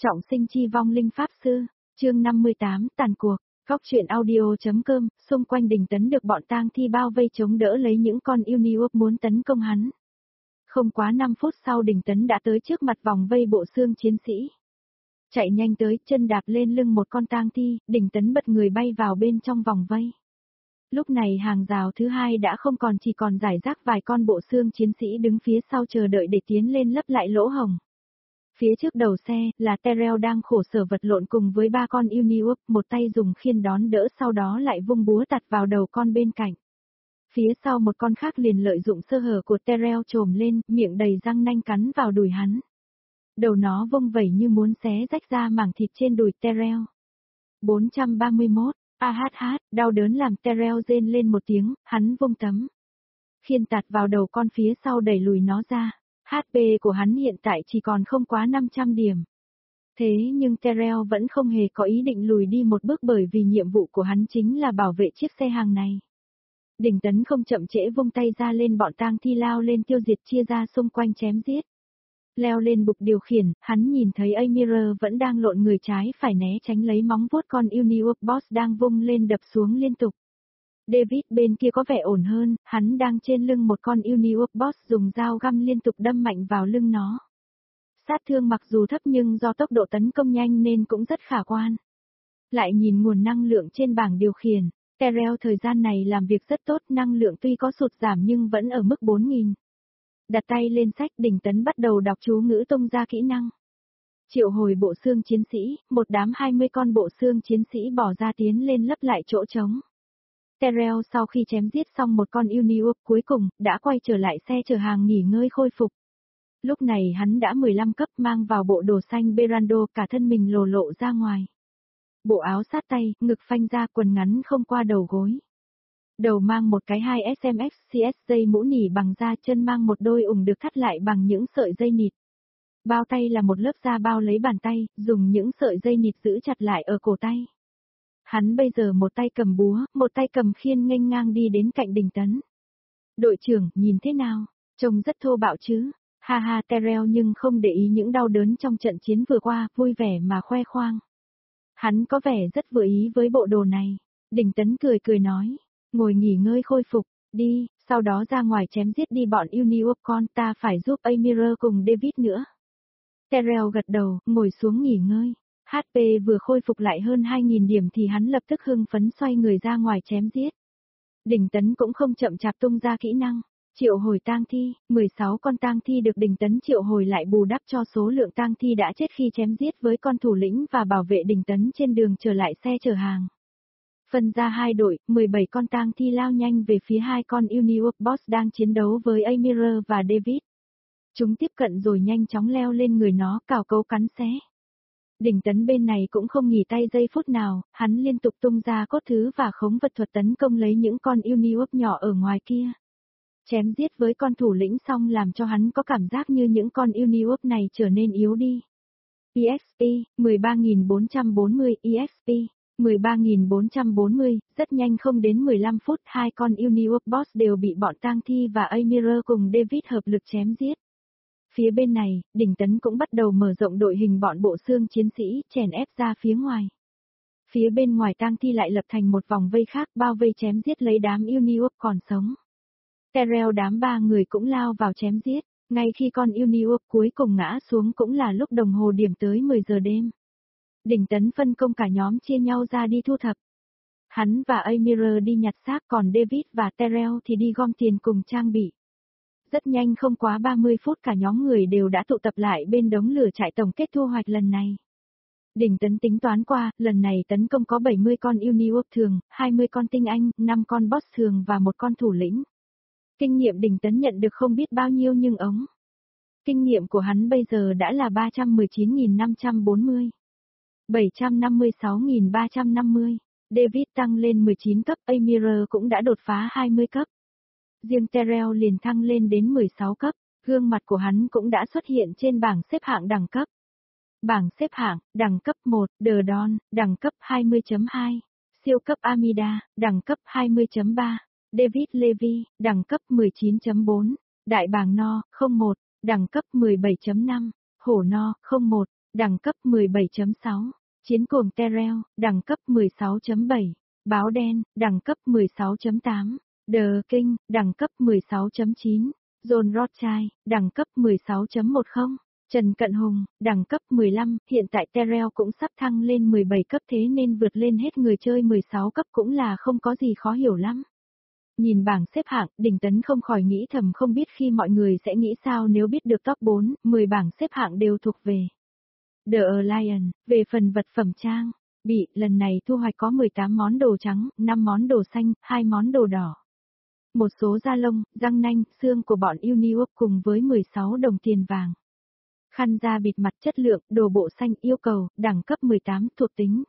Trọng sinh chi vong linh pháp sư, chương 58, tàn cuộc. Góc truyện audio.com, xung quanh Đình Tấn được bọn tang thi bao vây chống đỡ lấy những con yêu New muốn tấn công hắn. Không quá 5 phút sau Đình Tấn đã tới trước mặt vòng vây bộ xương chiến sĩ. Chạy nhanh tới, chân đạp lên lưng một con tang thi, Đình Tấn bật người bay vào bên trong vòng vây. Lúc này hàng rào thứ hai đã không còn, chỉ còn rải rác vài con bộ xương chiến sĩ đứng phía sau chờ đợi để tiến lên lấp lại lỗ hổng. Phía trước đầu xe là Terrell đang khổ sở vật lộn cùng với 3 con Uniwork, một tay dùng khiên đón đỡ sau đó lại vung búa tạt vào đầu con bên cạnh. Phía sau một con khác liền lợi dụng sơ hở của Terrell trồm lên, miệng đầy răng nanh cắn vào đùi hắn. Đầu nó vung vẩy như muốn xé rách ra mảng thịt trên đùi Terrell. 431, đau đớn làm Terrell rên lên một tiếng, hắn vung tấm khiên tạt vào đầu con phía sau đẩy lùi nó ra. HP của hắn hiện tại chỉ còn không quá 500 điểm. Thế nhưng Terrell vẫn không hề có ý định lùi đi một bước bởi vì nhiệm vụ của hắn chính là bảo vệ chiếc xe hàng này. Đình Tấn không chậm trễ vung tay ra lên bọn tang thi lao lên tiêu diệt chia ra xung quanh chém giết. Leo lên bục điều khiển, hắn nhìn thấy Amira vẫn đang lộn người trái phải né tránh lấy móng vuốt con Uniwork Boss đang vung lên đập xuống liên tục. David bên kia có vẻ ổn hơn, hắn đang trên lưng một con Uniwork Boss dùng dao găm liên tục đâm mạnh vào lưng nó. Sát thương mặc dù thấp nhưng do tốc độ tấn công nhanh nên cũng rất khả quan. Lại nhìn nguồn năng lượng trên bảng điều khiển, Terrell thời gian này làm việc rất tốt, năng lượng tuy có sụt giảm nhưng vẫn ở mức 4.000. Đặt tay lên sách, Đình Tấn bắt đầu đọc chú ngữ tung ra kỹ năng. Triệu hồi bộ xương chiến sĩ, một đám 20 con bộ xương chiến sĩ bỏ ra tiến lên lấp lại chỗ trống. Terrell sau khi chém giết xong một con Uniwork cuối cùng, đã quay trở lại xe chở hàng nghỉ ngơi khôi phục. Lúc này hắn đã 15 cấp mang vào bộ đồ xanh Berando, cả thân mình lồ lộ ra ngoài. Bộ áo sát tay, ngực phanh ra, quần ngắn không qua đầu gối. Đầu mang một cái 2SMX dây mũ nỉ bằng da, chân mang một đôi ủng được thắt lại bằng những sợi dây nịt. Bao tay là một lớp da bao lấy bàn tay, dùng những sợi dây nịt giữ chặt lại ở cổ tay. Hắn bây giờ một tay cầm búa, một tay cầm khiên nghênh ngang đi đến cạnh Đình Tấn. Đội trưởng, nhìn thế nào? Trông rất thô bạo chứ? Ha ha, Terrell nhưng không để ý những đau đớn trong trận chiến vừa qua, vui vẻ mà khoe khoang. Hắn có vẻ rất vừa ý với bộ đồ này. Đình Tấn cười cười nói, ngồi nghỉ ngơi khôi phục, đi, sau đó ra ngoài chém giết đi bọn Uniwork, con ta phải giúp Amira cùng David nữa. Terrell gật đầu, ngồi xuống nghỉ ngơi. HP vừa khôi phục lại hơn 2.000 điểm thì hắn lập tức hưng phấn xoay người ra ngoài chém giết. Đình Tấn cũng không chậm chạp tung ra kỹ năng. Triệu hồi tang thi, 16 con tang thi được Đình Tấn triệu hồi lại bù đắp cho số lượng tang thi đã chết khi chém giết với con thủ lĩnh và bảo vệ Đình Tấn trên đường trở lại xe chở hàng. Phân ra hai đội, 17 con tang thi lao nhanh về phía hai con Uniwork Boss đang chiến đấu với Amira và David. Chúng tiếp cận rồi nhanh chóng leo lên người nó, cào cấu cắn xé. Đình Tấn bên này cũng không nghỉ tay giây phút nào, hắn liên tục tung ra cốt thứ và khống vật thuật tấn công lấy những con Uniwork nhỏ ở ngoài kia. Chém giết với con thủ lĩnh xong làm cho hắn có cảm giác như những con Uniwork này trở nên yếu đi. EXP, 13.440 EXP, 13.440, rất nhanh không đến 15 phút hai con Uniwork Boss đều bị bọn tang thi và Amira cùng David hợp lực chém giết. Phía bên này, Đình Tấn cũng bắt đầu mở rộng đội hình bọn bộ xương chiến sĩ, chèn ép ra phía ngoài. Phía bên ngoài tang thi lại lập thành một vòng vây khác bao vây chém giết lấy đám Uniwork còn sống. Terrell đám 3 người cũng lao vào chém giết, ngay khi con Uniwork cuối cùng ngã xuống cũng là lúc đồng hồ điểm tới 10 giờ đêm. Đình Tấn phân công cả nhóm chia nhau ra đi thu thập. Hắn và Amira đi nhặt xác, còn David và Terrell thì đi gom tiền cùng trang bị. Rất nhanh không quá 30 phút cả nhóm người đều đã tụ tập lại bên đống lửa trại tổng kết thu hoạch lần này. Đình Tấn tính toán qua, lần này tấn công có 70 con Uniwork thường, 20 con tinh anh, 5 con boss thường và một con thủ lĩnh. Kinh nghiệm Đình Tấn nhận được không biết bao nhiêu nhưng kinh nghiệm của hắn bây giờ đã là 319.540. 756.350. David tăng lên 19 cấp, Amira cũng đã đột phá 20 cấp. Riêng Terrell liền thăng lên đến 16 cấp, gương mặt của hắn cũng đã xuất hiện trên bảng xếp hạng đẳng cấp. Bảng xếp hạng, đẳng cấp 1, The Dawn, đẳng cấp 20.2, siêu cấp Amida, đẳng cấp 20.3, David Levy, đẳng cấp 19.4, Đại bàng No, 01, đẳng cấp 17.5, Hổ No, 01, đẳng cấp 17.6. Chiến cuồng Terrell, đẳng cấp 16.7. Báo đen, đẳng cấp 16.8. The King, đẳng cấp 16.9. John Rothschild, đẳng cấp 16.10. Trần Cận Hùng, đẳng cấp 15, hiện tại Terrell cũng sắp thăng lên 17 cấp thế nên vượt lên hết người chơi 16 cấp cũng là không có gì khó hiểu lắm. Nhìn bảng xếp hạng, Đình Tấn không khỏi nghĩ thầm không biết khi mọi người sẽ nghĩ sao nếu biết được top 4, 10 bảng xếp hạng đều thuộc về The Lion. Về phần vật phẩm trang bị, lần này thu hoạch có 18 món đồ trắng, 5 món đồ xanh, 2 món đồ đỏ. Một số da lông, răng nanh, xương của bọn Uniwork cùng với 16 đồng tiền vàng. Khăn da bịt mặt chất lượng, đồ bộ xanh yêu cầu, đẳng cấp 18 thuộc tính.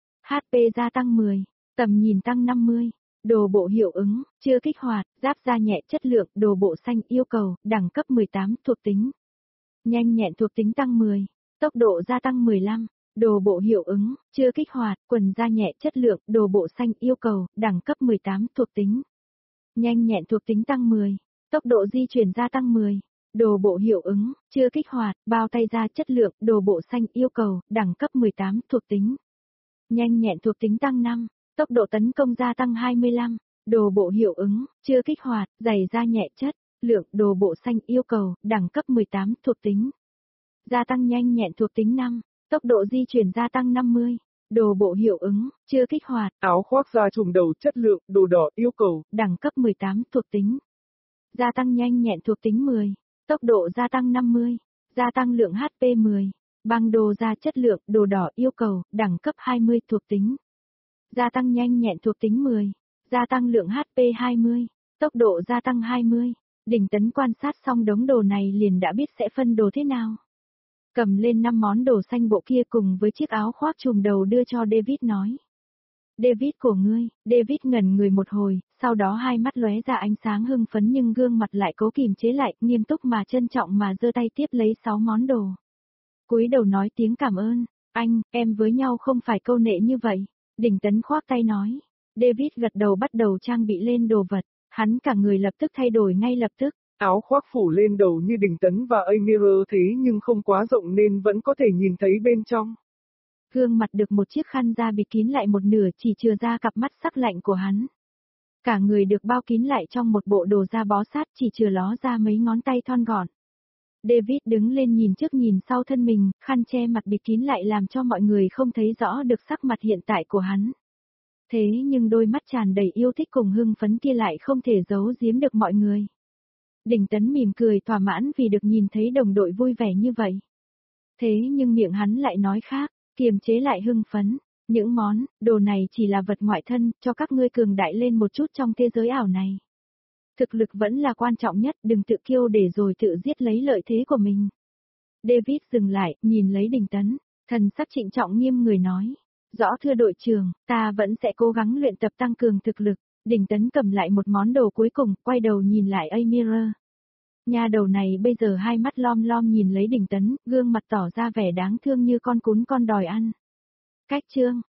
HP gia tăng 10, tầm nhìn tăng 50. Đồ bộ hiệu ứng, chưa kích hoạt, giáp da nhẹ chất lượng, đồ bộ xanh yêu cầu, đẳng cấp 18 thuộc tính. Nhanh nhẹn thuộc tính tăng 10, tốc độ gia tăng 15. Đồ bộ hiệu ứng, chưa kích hoạt, quần da nhẹ chất lượng, đồ bộ xanh yêu cầu, đẳng cấp 18 thuộc tính. Nhanh nhẹn thuộc tính tăng 10, tốc độ di chuyển gia tăng 10. Đồ bộ hiệu ứng, chưa kích hoạt, bao tay da chất lượng, đồ bộ xanh yêu cầu, đẳng cấp 18 thuộc tính. Nhanh nhẹn thuộc tính tăng 5, tốc độ tấn công gia tăng 25. Đồ bộ hiệu ứng, chưa kích hoạt, giày da nhẹ chất lượng, đồ bộ xanh yêu cầu, đẳng cấp 18 thuộc tính. Gia tăng nhanh nhẹn thuộc tính 5, tốc độ di chuyển gia tăng 50. Đồ bộ hiệu ứng, chưa kích hoạt. Áo khoác da trùm đầu chất lượng, đồ đỏ yêu cầu, đẳng cấp 18 thuộc tính. Gia tăng nhanh nhẹn thuộc tính 10, tốc độ gia tăng 50, gia tăng lượng HP 10. Băng đồ da chất lượng, đồ đỏ yêu cầu, đẳng cấp 20 thuộc tính. Gia tăng nhanh nhẹn thuộc tính 10, gia tăng lượng HP 20, tốc độ gia tăng 20. Đình Tấn quan sát xong đống đồ này liền đã biết sẽ phân đồ thế nào. Cầm lên 5 món đồ xanh bộ kia cùng với chiếc áo khoác trùm đầu đưa cho David nói. David của ngươi, David ngẩn người một hồi, sau đó hai mắt lóe ra ánh sáng hưng phấn nhưng gương mặt lại cố kìm chế lại, nghiêm túc mà trân trọng mà giơ tay tiếp lấy 6 món đồ. Cúi đầu nói tiếng cảm ơn, anh, em với nhau không phải câu nệ như vậy. Đình Tấn khoác tay nói. David gật đầu bắt đầu trang bị lên đồ vật, hắn cả người lập tức thay đổi ngay lập tức. Áo khoác phủ lên đầu như Đình Tấn và Amira thế nhưng không quá rộng nên vẫn có thể nhìn thấy bên trong. Gương mặt được một chiếc khăn da bịt kín lại một nửa chỉ chừa ra cặp mắt sắc lạnh của hắn. Cả người được bao kín lại trong một bộ đồ da bó sát chỉ chừa ló ra mấy ngón tay thon gọn. David đứng lên nhìn trước nhìn sau thân mình, khăn che mặt bịt kín lại làm cho mọi người không thấy rõ được sắc mặt hiện tại của hắn. Thế nhưng đôi mắt tràn đầy yêu thích cùng hưng phấn kia lại không thể giấu giếm được mọi người. Đình Tấn mỉm cười thỏa mãn vì được nhìn thấy đồng đội vui vẻ như vậy. Thế nhưng miệng hắn lại nói khác, kiềm chế lại hưng phấn. Những món, đồ này chỉ là vật ngoại thân, cho các ngươi cường đại lên một chút trong thế giới ảo này. Thực lực vẫn là quan trọng nhất, đừng tự kiêu để rồi tự giết lấy lợi thế của mình. David dừng lại, nhìn lấy Đình Tấn, thần sắc trịnh trọng nghiêm người nói. Rõ thưa đội trưởng, ta vẫn sẽ cố gắng luyện tập tăng cường thực lực. Đình Tấn cầm lại một món đồ cuối cùng, quay đầu nhìn lại Amira. Nhà đầu này bây giờ hai mắt lom lom nhìn lấy Đình Tấn, gương mặt tỏ ra vẻ đáng thương như con cún con đòi ăn. Cách chương